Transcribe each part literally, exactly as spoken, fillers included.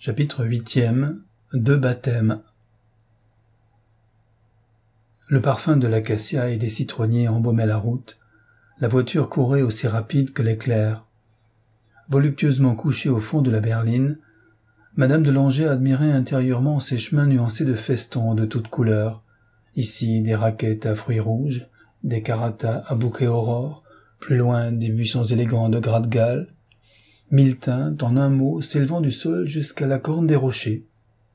Chapitre huitième. Deux baptêmes. Le parfum de l'acacia et des citronniers embaumait la route. La voiture courait aussi rapide que l'éclair. Voluptueusement couchée au fond de la berline, Madame de Langeais admirait intérieurement ces chemins nuancés de festons de toutes couleurs. Ici, des raquettes à fruits rouges, des caratas à bouquets aurore, plus loin des buissons élégants de gratte-galles. Mille teintes, en un mot, s'élevant du sol jusqu'à la corne des rochers.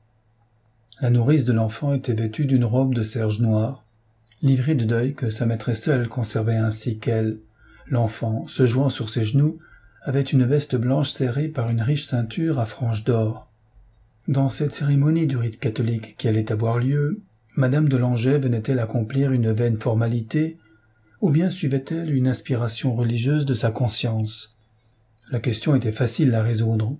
La nourrice de l'enfant était vêtue d'une robe de serge noire, livrée de deuil que sa maîtresse seule conservait ainsi qu'elle. L'enfant, se jouant sur ses genoux, avait une veste blanche serrée par une riche ceinture à franges d'or. Dans cette cérémonie du rite catholique qui allait avoir lieu, Madame de Langeais venait-elle accomplir une vaine formalité, ou bien suivait-elle une inspiration religieuse de sa conscience? La question était facile à résoudre.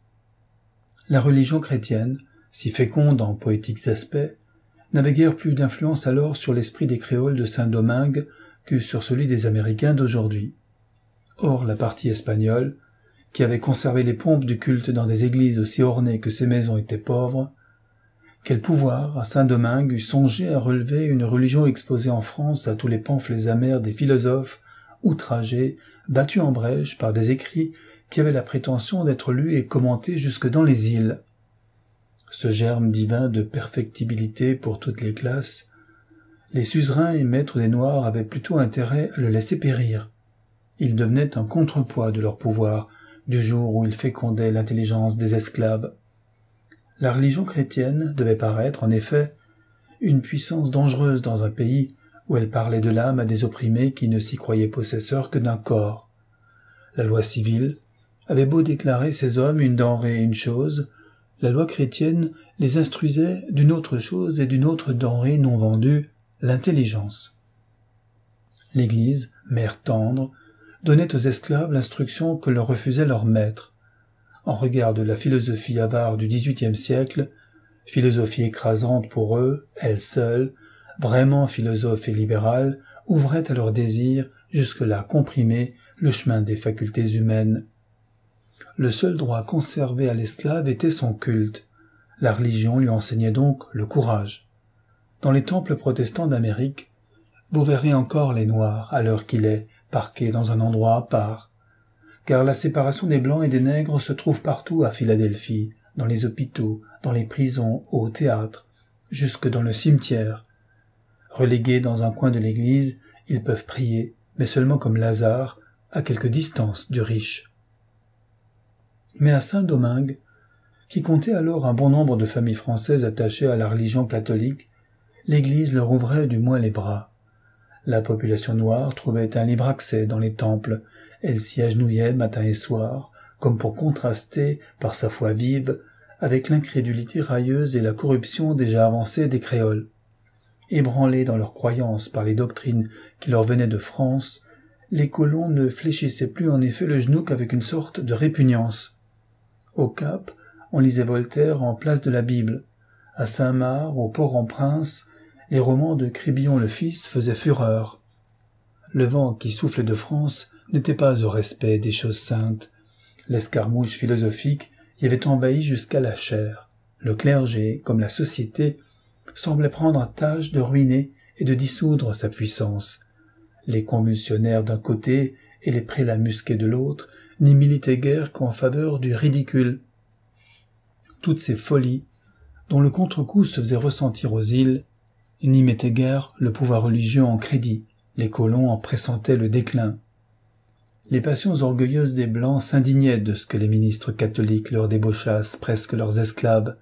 La religion chrétienne, si féconde en poétiques aspects, n'avait guère plus d'influence alors sur l'esprit des créoles de Saint-Domingue que sur celui des Américains d'aujourd'hui. Or, la partie espagnole, qui avait conservé les pompes du culte dans des églises aussi ornées que ses maisons étaient pauvres, quel pouvoir, à Saint-Domingue, eût songé à relever une religion exposée en France à tous les pamphlets amers des philosophes, outragés, battus en brèche par des écrits qui avaient la prétention d'être lus et commentés jusque dans les îles. Ce germe divin de perfectibilité pour toutes les classes, les suzerains et maîtres des Noirs avaient plutôt intérêt à le laisser périr. Il devenait un contrepoids de leur pouvoir, du jour où il fécondait l'intelligence des esclaves. La religion chrétienne devait paraître, en effet, une puissance dangereuse dans un pays où elle parlait de l'âme à des opprimés qui ne s'y croyaient possesseurs que d'un corps. La loi civile avait beau déclarer ces hommes une denrée et une chose, la loi chrétienne les instruisait d'une autre chose et d'une autre denrée non vendue, l'intelligence. L'Église, mère tendre, donnait aux esclaves l'instruction que leur refusait leur maître. En regard de la philosophie avare du dix-huitième siècle, philosophie écrasante pour eux, elle seule, vraiment philosophe et libérale, ouvrait à leurs désirs, jusque-là comprimés, le chemin des facultés humaines. Le seul droit conservé à l'esclave était son culte. La religion lui enseignait donc le courage. Dans les temples protestants d'Amérique, vous verrez encore les Noirs, à l'heure qu'il est, parqués dans un endroit à part. Car la séparation des Blancs et des Nègres se trouve partout à Philadelphie, dans les hôpitaux, dans les prisons, au théâtre, jusque dans le cimetière. Relégués dans un coin de l'église, ils peuvent prier, mais seulement comme Lazare, à quelque distance du riche. Mais à Saint-Domingue, qui comptait alors un bon nombre de familles françaises attachées à la religion catholique, l'église leur ouvrait du moins les bras. La population noire trouvait un libre accès dans les temples, elle s'y agenouillait matin et soir, comme pour contraster, par sa foi vive, avec l'incrédulité railleuse et la corruption déjà avancée des créoles. Ébranlés dans leurs croyances par les doctrines qui leur venaient de France, les colons ne fléchissaient plus en effet le genou qu'avec une sorte de répugnance. Au Cap, on lisait Voltaire en place de la Bible. À Saint-Marc, au Port-en-Prince, les romans de Crébillon le fils faisaient fureur. Le vent qui soufflait de France n'était pas au respect des choses saintes. L'escarmouche philosophique y avait envahi jusqu'à la chair. Le clergé, comme la société, semblait prendre à tâche de ruiner et de dissoudre sa puissance. Les convulsionnaires d'un côté et les prélats musqués de l'autre n'y militaient guère qu'en faveur du ridicule. Toutes ces folies, dont le contre-coup se faisait ressentir aux îles, n'y mettaient guère le pouvoir religieux en crédit, les colons en pressentaient le déclin. Les passions orgueilleuses des Blancs s'indignaient de ce que les ministres catholiques leur débauchassent presque leurs esclaves.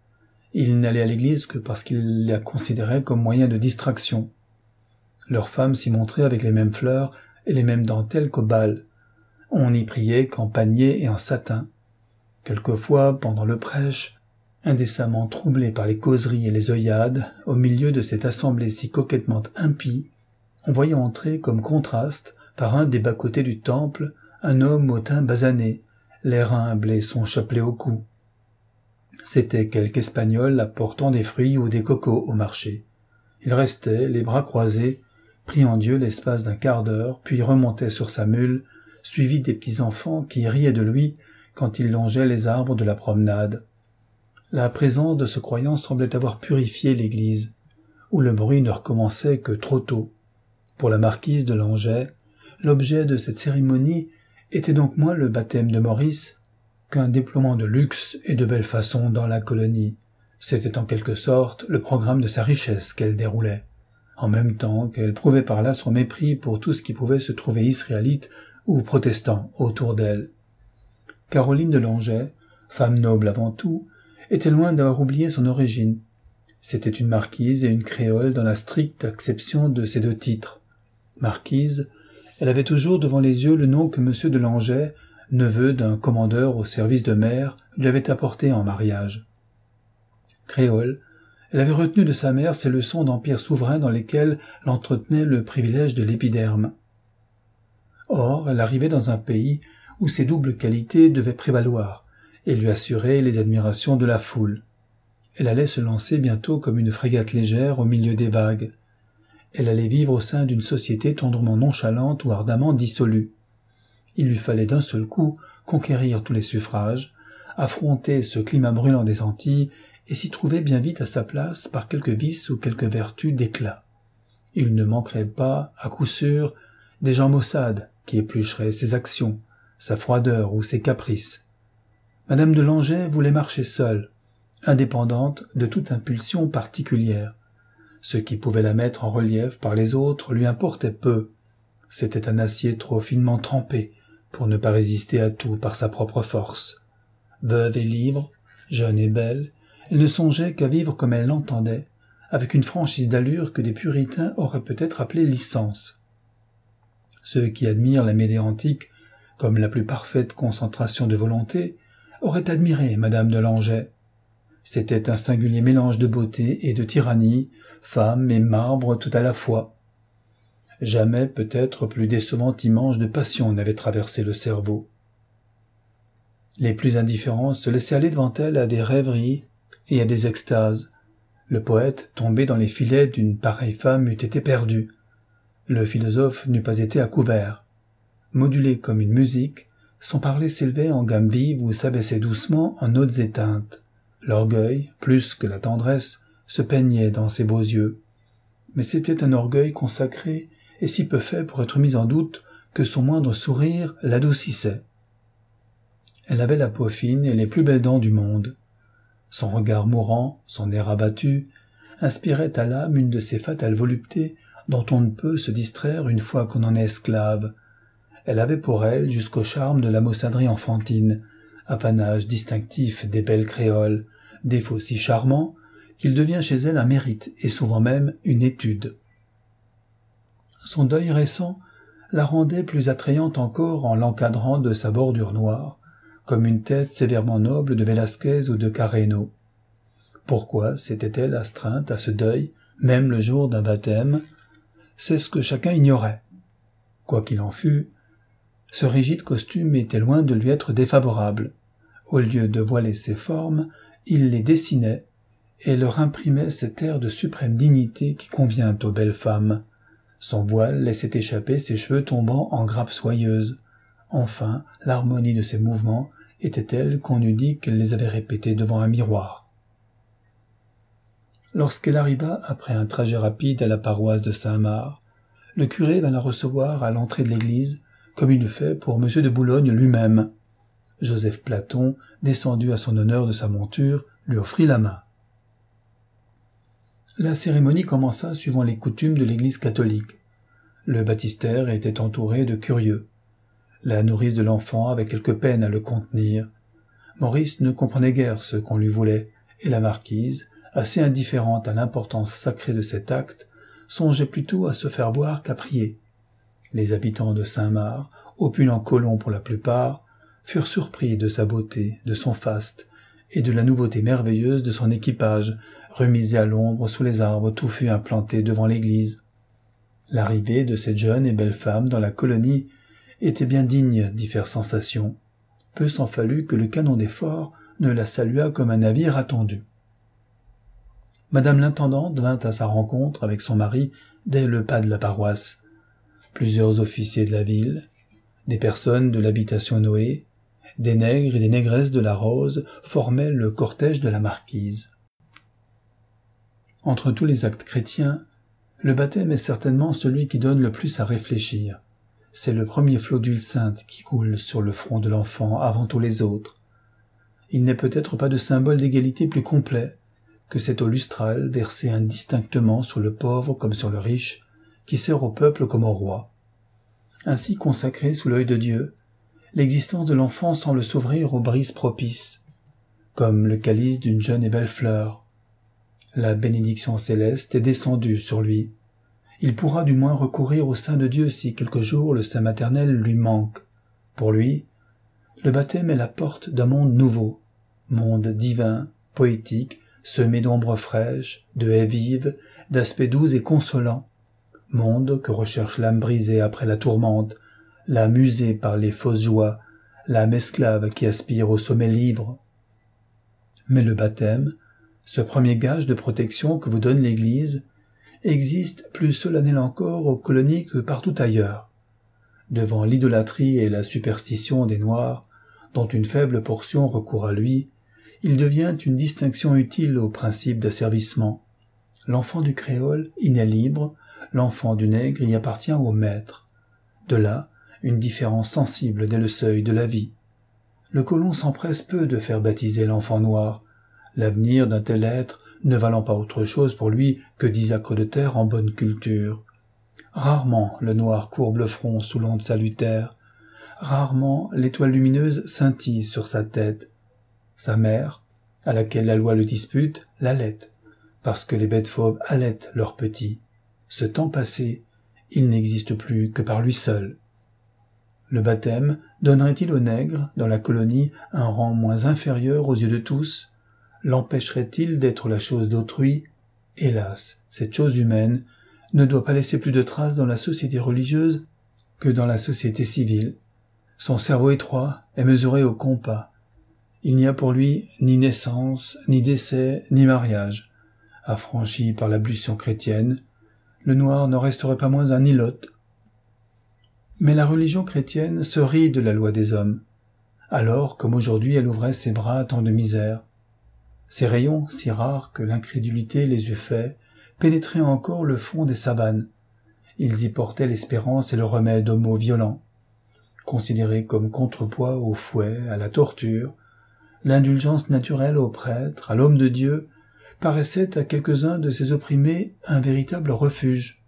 Ils n'allaient à l'église que parce qu'ils la considéraient comme moyen de distraction. Leurs femmes s'y montraient avec les mêmes fleurs et les mêmes dentelles qu'au bal. On n'y priait qu'en panier et en satin. Quelquefois, pendant le prêche, indécemment troublés par les causeries et les œillades, au milieu de cette assemblée si coquettement impie, on voyait entrer comme contraste, par un des bas-côtés du temple, un homme au teint basané, l'air humble et son chapelet au cou. C'était quelque Espagnol apportant des fruits ou des cocos au marché. Il restait, les bras croisés, priant Dieu l'espace d'un quart d'heure, puis remontait sur sa mule, suivi des petits enfants qui riaient de lui quand il longeait les arbres de la promenade. La présence de ce croyant semblait avoir purifié l'église, où le bruit ne recommençait que trop tôt. Pour la marquise de Langeais, l'objet de cette cérémonie était donc moins le baptême de Maurice qu'un déploiement de luxe et de belles façons dans la colonie. C'était en quelque sorte le programme de sa richesse qu'elle déroulait, en même temps qu'elle prouvait par là son mépris pour tout ce qui pouvait se trouver israélite ou protestant autour d'elle. Caroline de Langeais, femme noble avant tout, était loin d'avoir oublié son origine. C'était une marquise et une créole dans la stricte acception de ces deux titres. Marquise, elle avait toujours devant les yeux le nom que M. de Langeais, neveu d'un commandeur au service de mer, lui avait apporté en mariage. Créole, elle avait retenu de sa mère ces leçons d'empire souverain dans lesquelles l'entretenait le privilège de l'épiderme. Or, elle arrivait dans un pays où ces doubles qualités devaient prévaloir et lui assurer les admirations de la foule. Elle allait se lancer bientôt comme une frégate légère au milieu des vagues. Elle allait vivre au sein d'une société tendrement nonchalante ou ardemment dissolue. Il lui fallait d'un seul coup conquérir tous les suffrages, affronter ce climat brûlant des Antilles et s'y trouver bien vite à sa place par quelque vice ou quelque vertu d'éclat. Il ne manquerait pas, à coup sûr, des gens maussades qui éplucheraient ses actions, sa froideur ou ses caprices. Madame de Langeais voulait marcher seule, indépendante de toute impulsion particulière. Ce qui pouvait la mettre en relief par les autres lui importait peu. C'était un acier trop finement trempé pour ne pas résister à tout par sa propre force. Veuve et libre, jeune et belle, elle ne songeait qu'à vivre comme elle l'entendait, avec une franchise d'allure que des puritains auraient peut-être appelée licence. Ceux qui admirent la Médéantique comme la plus parfaite concentration de volonté auraient admiré Madame de Langeais. C'était un singulier mélange de beauté et de tyrannie, femme et marbre tout à la fois. Jamais peut-être plus décevant image de passion n'avait traversé le cerveau. Les plus indifférents se laissaient aller devant elle à des rêveries et à des extases. Le poète, tombé dans les filets d'une pareille femme, eût été perdu. Le philosophe n'eût pas été à couvert. Modulé comme une musique, son parler s'élevait en gammes vives ou s'abaissait doucement en notes éteintes. L'orgueil, plus que la tendresse, se peignait dans ses beaux yeux. Mais c'était un orgueil consacré et si peu fait pour être mis en doute que son moindre sourire l'adoucissait. Elle avait la peau fine et les plus belles dents du monde. Son regard mourant, son air abattu, inspiraient à l'âme une de ces fatales voluptés dont on ne peut se distraire une fois qu'on en est esclave. Elle avait pour elle jusqu'au charme de la maussaderie enfantine, apanage distinctif des belles créoles, défaut si charmant qu'il devient chez elle un mérite et souvent même une étude. Son deuil récent la rendait plus attrayante encore en l'encadrant de sa bordure noire, comme une tête sévèrement noble de Velázquez ou de Carreno. Pourquoi s'était-elle astreinte à ce deuil, même le jour d'un baptême? C'est ce que chacun ignorait. Quoi qu'il en fût, ce rigide costume était loin de lui être défavorable. Au lieu de voiler ses formes, il les dessinait et leur imprimait cet air de suprême dignité qui convient aux belles femmes. Son voile laissait échapper ses cheveux tombant en grappes soyeuses. Enfin, l'harmonie de ses mouvements était telle qu'on eût dit qu'elle les avait répétés devant un miroir. Lorsqu'elle arriva après un trajet rapide à la paroisse de Saint-Marc, le curé vint la recevoir à l'entrée de l'église, comme il eût fait pour M. de Boulogne lui-même. Joseph Platon, descendu à son honneur de sa monture, lui offrit la main. La cérémonie commença suivant les coutumes de l'église catholique. Le baptistère était entouré de curieux. La nourrice de l'enfant avait quelque peine à le contenir. Maurice ne comprenait guère ce qu'on lui voulait, et la marquise, assez indifférente à l'importance sacrée de cet acte, songeait plutôt à se faire boire qu'à prier. Les habitants de Saint-Marc, opulents colons pour la plupart, furent surpris de sa beauté, de son faste, et de la nouveauté merveilleuse de son équipage, remisé à l'ombre sous les arbres touffus implantés devant l'église. L'arrivée de cette jeune et belle femme dans la colonie était bien digne d'y faire sensation. Peu s'en fallut que le canon des forts ne la saluât comme un navire attendu. Madame l'intendante vint à sa rencontre avec son mari dès le pas de la paroisse. Plusieurs officiers de la ville, des personnes de l'habitation Noé, Des nègres et des négresses de la rose formaient le cortège de la marquise. Entre tous les actes chrétiens, le baptême est certainement celui qui donne le plus à réfléchir. C'est le premier flot d'huile sainte qui coule sur le front de l'enfant avant tous les autres. Il n'est peut-être pas de symbole d'égalité plus complet que cette eau lustrale versée indistinctement sur le pauvre comme sur le riche, qui sert au peuple comme au roi. Ainsi consacré sous l'œil de Dieu, l'existence de l'enfant semble s'ouvrir aux brises propices, comme le calice d'une jeune et belle fleur. La bénédiction céleste est descendue sur lui. Il pourra du moins recourir au sein de Dieu si quelque jour le sein maternel lui manque. Pour lui, le baptême est la porte d'un monde nouveau, monde divin, poétique, semé d'ombres fraîches, de haies vives, d'aspects doux et consolants, monde que recherche l'âme brisée après la tourmente, l'âme usée par les fausses joies, l'âme esclave qui aspire au sommet libre. Mais le baptême, ce premier gage de protection que vous donne l'Église, existe plus solennel encore aux colonies que partout ailleurs. Devant l'idolâtrie et la superstition des Noirs, dont une faible portion recourt à lui, il devient une distinction utile au principe d'asservissement. L'enfant du créole y naît libre, l'enfant du nègre y appartient au maître. De là, une différence sensible dès le seuil de la vie. Le colon s'empresse peu de faire baptiser l'enfant noir, l'avenir d'un tel être ne valant pas autre chose pour lui que dix acres de terre en bonne culture. Rarement le noir courbe le front sous l'onde salutaire, rarement l'étoile lumineuse scintille sur sa tête. Sa mère, à laquelle la loi le dispute, l'allaite, parce que les bêtes fauves allaitent leurs petits. Ce temps passé, il n'existe plus que par lui seul. Le baptême donnerait-il aux nègres, dans la colonie, un rang moins inférieur aux yeux de tous? L'empêcherait-il d'être la chose d'autrui? Hélas, cette chose humaine ne doit pas laisser plus de traces dans la société religieuse que dans la société civile. Son cerveau étroit est mesuré au compas. Il n'y a pour lui ni naissance, ni décès, ni mariage. Affranchi par l'ablution chrétienne, le noir ne resterait pas moins un ilote. Mais la religion chrétienne se rit de la loi des hommes. Alors, comme aujourd'hui, elle ouvrait ses bras à tant de misère. Ces rayons, si rares que l'incrédulité les eût faits, pénétraient encore le fond des savanes. Ils y portaient l'espérance et le remède aux maux violents. Considérés comme contrepoids au fouet, à la torture, l'indulgence naturelle au prêtre, à l'homme de Dieu, paraissait à quelques-uns de ces opprimés un véritable refuge.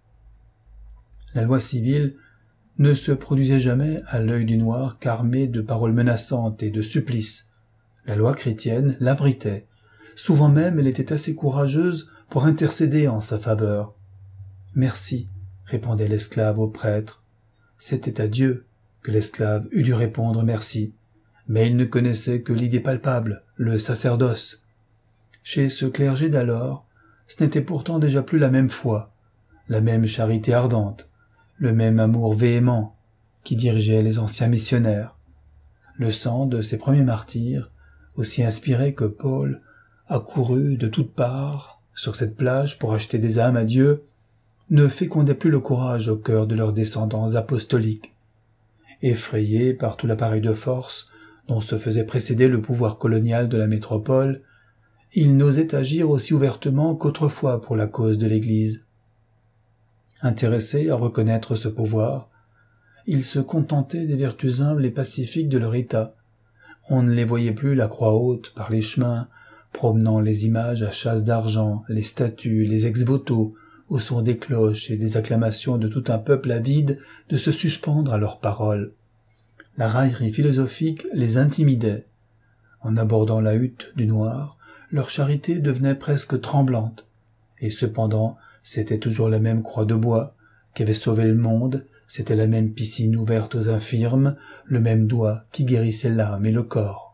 La loi civile ne se produisait jamais à l'œil du noir qu'armée de paroles menaçantes et de supplices. La loi chrétienne l'abritait. Souvent même elle était assez courageuse pour intercéder en sa faveur. « Merci », répondait l'esclave au prêtre. C'était à Dieu que l'esclave eût dû répondre merci, mais il ne connaissait que l'idée palpable, le sacerdoce. Chez ce clergé d'alors, ce n'était pourtant déjà plus la même foi, la même charité ardente, le même amour véhément qui dirigeait les anciens missionnaires. Le sang de ces premiers martyrs, aussi inspiré que Paul, accouru de toutes parts sur cette plage pour acheter des âmes à Dieu, ne fécondait plus le courage au cœur de leurs descendants apostoliques. Effrayés par tout l'appareil de force dont se faisait précéder le pouvoir colonial de la métropole, ils n'osaient agir aussi ouvertement qu'autrefois pour la cause de l'Église. Intéressés à reconnaître ce pouvoir, ils se contentaient des vertus humbles et pacifiques de leur état. On ne les voyait plus la croix haute par les chemins, promenant les images à chasse d'argent, les statues, les ex-voto, au son des cloches et des acclamations de tout un peuple avide de se suspendre à leurs paroles. La raillerie philosophique les intimidait. En abordant la hutte du noir, leur charité devenait presque tremblante. Et cependant, c'était toujours la même croix de bois qui avait sauvé le monde, c'était la même piscine ouverte aux infirmes, le même doigt qui guérissait l'âme et le corps.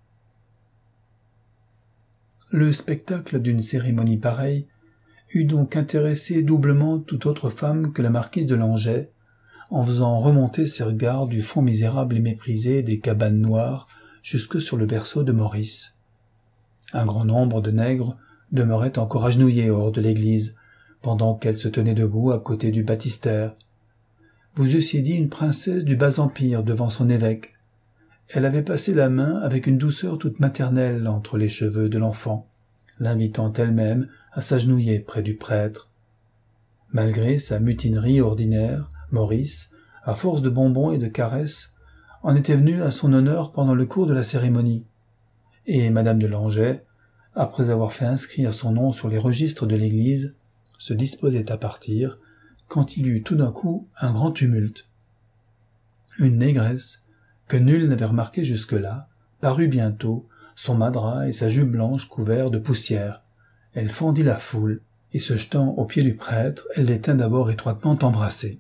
Le spectacle d'une cérémonie pareille eût donc intéressé doublement toute autre femme que la marquise de Langeais, en faisant remonter ses regards du fond misérable et méprisé des cabanes noires jusque sur le berceau de Maurice. Un grand nombre de nègres demeuraient encore agenouillés hors de l'église, pendant qu'elle se tenait debout à côté du baptistère. Vous eussiez dit une princesse du bas empire devant son évêque. elle avait passé la main avec une douceur toute maternelle entre les cheveux de l'enfant, l'invitant elle-même à s'agenouiller près du prêtre. Malgré sa mutinerie ordinaire, Maurice, à force de bonbons et de caresses, en était venu à son honneur pendant le cours de la cérémonie, et madame de Langeais, après avoir fait inscrire son nom sur les registres de l'église, se disposait à partir, quand il y eut tout d'un coup un grand tumulte. Une négresse, que nul n'avait remarquée jusque-là, parut bientôt, son madras et sa jupe blanche couverts de poussière. Elle fendit la foule, et se jetant aux pieds du prêtre, elle les tint d'abord étroitement embrassés.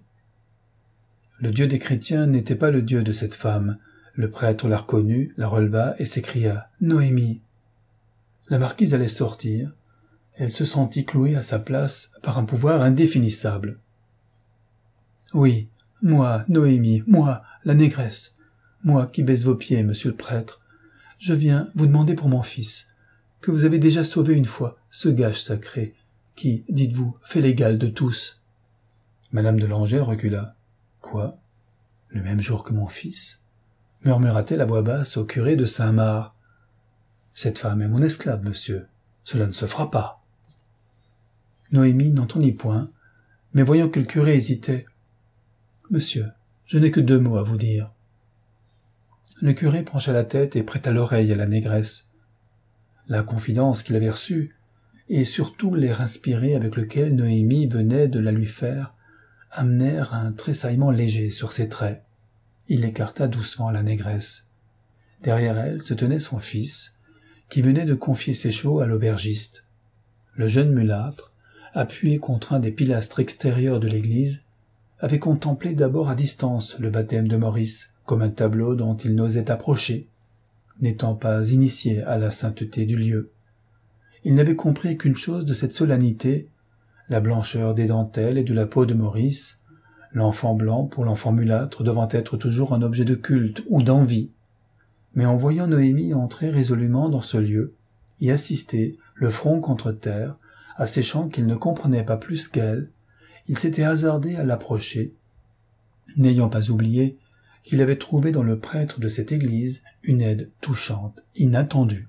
Le Dieu des chrétiens n'était pas le Dieu de cette femme. Le prêtre la reconnut, la releva et s'écria « Noémie !» La marquise allait sortir. Elle se sentit clouée à sa place par un pouvoir indéfinissable. « Oui, moi, Noémie, moi, la négresse, moi qui baisse vos pieds, monsieur le prêtre, je viens vous demander pour mon fils, que vous avez déjà sauvé une fois, ce gage sacré, qui, dites-vous, fait l'égal de tous. » Madame de Langeais recula. « Quoi? Le même jour que mon fils ?» murmura-t-elle à voix basse au curé de Saint-Marc. « Cette femme est mon esclave, monsieur. Cela ne se fera pas. » Noémie n'entendit point, mais voyant que le curé hésitait, « Monsieur, je n'ai que deux mots à vous dire. » Le curé pencha la tête et prêta l'oreille à la négresse. La confidence qu'il avait reçue, et surtout l'air inspiré avec lequel Noémie venait de la lui faire, amenèrent un tressaillement léger sur ses traits. Il écarta doucement la négresse. Derrière elle se tenait son fils, qui venait de confier ses chevaux à l'aubergiste. Le jeune mulâtre, appuyé contre un des pilastres extérieurs de l'église, avait contemplé d'abord à distance le baptême de Maurice, comme un tableau dont il n'osait approcher, n'étant pas initié à la sainteté du lieu. Il n'avait compris qu'une chose de cette solennité, la blancheur des dentelles et de la peau de Maurice, l'enfant blanc pour l'enfant mulâtre devant être toujours un objet de culte ou d'envie. Mais en voyant Noémie entrer résolument dans ce lieu, y assister, le front contre terre, à ces chants qu'il ne comprenait pas plus qu'elle, il s'était hasardé à l'approcher, n'ayant pas oublié qu'il avait trouvé dans le prêtre de cette église une aide touchante, inattendue.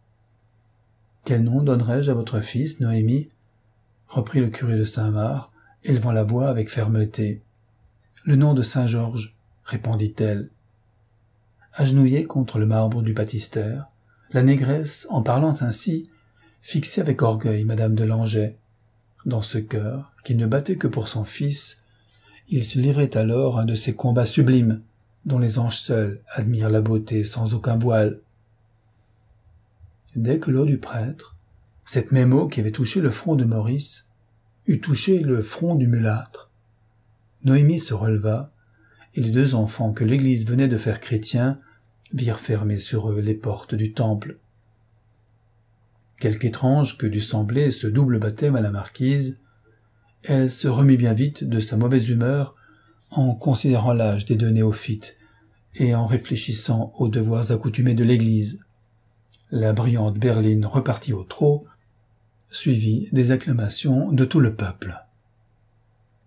« Quel nom donnerai-je à votre fils, Noémie ?» reprit le curé de Saint-Marc, élevant la voix avec fermeté. « Le nom de Saint-Georges, » répondit-elle. Agenouillée contre le marbre du baptistère, la négresse, en parlant ainsi, fixait avec orgueil madame de Langeais. Dans ce cœur, qui ne battait que pour son fils, il se livrait alors un de ces combats sublimes, dont les anges seuls admirent la beauté sans aucun voile. Dès que l'eau du prêtre, cette même eau qui avait touché le front de Maurice, eut touché le front du mulâtre, Noémie se releva, et les deux enfants que l'Église venait de faire chrétiens virent fermer sur eux les portes du temple. Quelque étrange que dût sembler ce double baptême à la marquise, elle se remit bien vite de sa mauvaise humeur en considérant l'âge des deux néophytes et en réfléchissant aux devoirs accoutumés de l'Église. La brillante berline repartit au trot, suivie des acclamations de tout le peuple.